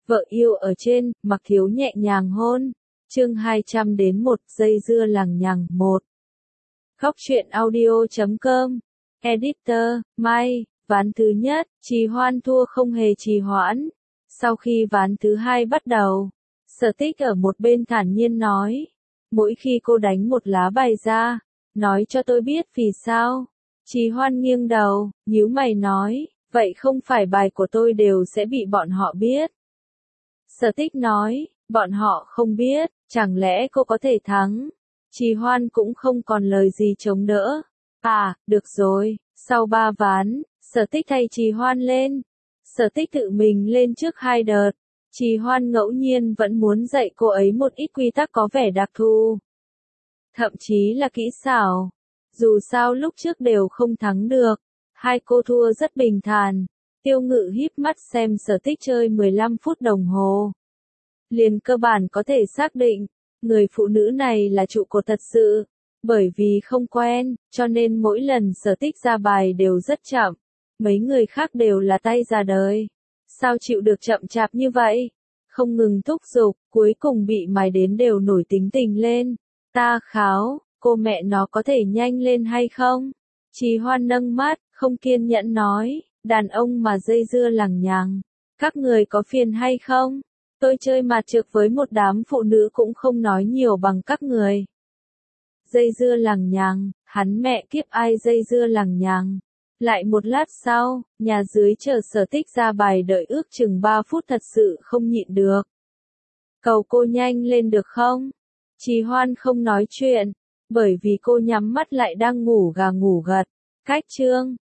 Vợ yêu ở trên, Mặc Thiếu nhẹ nhàng hôn. Chương 200 đến 1 dây dưa lằng nhằng 1. Góc truyện audio.com. Editor, Mai. Ván thứ nhất, trì hoãn thua không hề trì hoãn. Sau khi ván thứ hai bắt đầu, Sở Tích ở một bên thản nhiên nói. Mỗi khi cô đánh một lá bài ra, nói cho tôi biết vì sao. Trì hoãn nghiêng đầu, nhíu mày nói, vậy không phải bài của tôi đều sẽ bị bọn họ biết. Sở Tích nói, bọn họ không biết, chẳng lẽ cô có thể thắng? Trì hoãn cũng không còn lời gì chống đỡ. À, được rồi, sau 3 ván, Sở Tích thay Trì hoãn lên. Sở Tích tự mình lên trước 2 đợt. Trì hoãn ngẫu nhiên vẫn muốn dạy cô ấy một ít quy tắc có vẻ đặc thù. Thậm chí là kỹ xảo. Dù sao lúc trước đều không thắng được. Hai cô thua rất bình thản. Tiêu Ngự híp mắt xem Sở Tích chơi 15 phút đồng hồ. Liền cơ bản có thể xác định, người phụ nữ này là trụ cột thật sự. Bởi vì không quen, cho nên mỗi lần Sở Tích ra bài đều rất chậm. Mấy người khác đều là tay già đời. Sao chịu được chậm chạp như vậy? Không ngừng thúc giục, cuối cùng bị mài đến đều nổi tính tình lên. Ta kháo, cô mẹ nó có thể nhanh lên hay không? Trì hoãn nâng mắt, không kiên nhẫn nói, đàn ông mà dây dưa lằng nhằng. Các người có phiền hay không? Tôi chơi mặt trược với một đám phụ nữ cũng không nói nhiều bằng các người. Dây dưa lằng nhằng, hắn mẹ kiếp ai dây dưa lằng nhằng. Lại một lát sau, nhà dưới chờ Sở Tích ra bài đợi ước chừng 3 phút thật sự không nhịn được. Cầu cô nhanh lên được không? Trì hoãn không nói chuyện, bởi vì cô nhắm mắt lại đang ngủ gà ngủ gật. Cách chương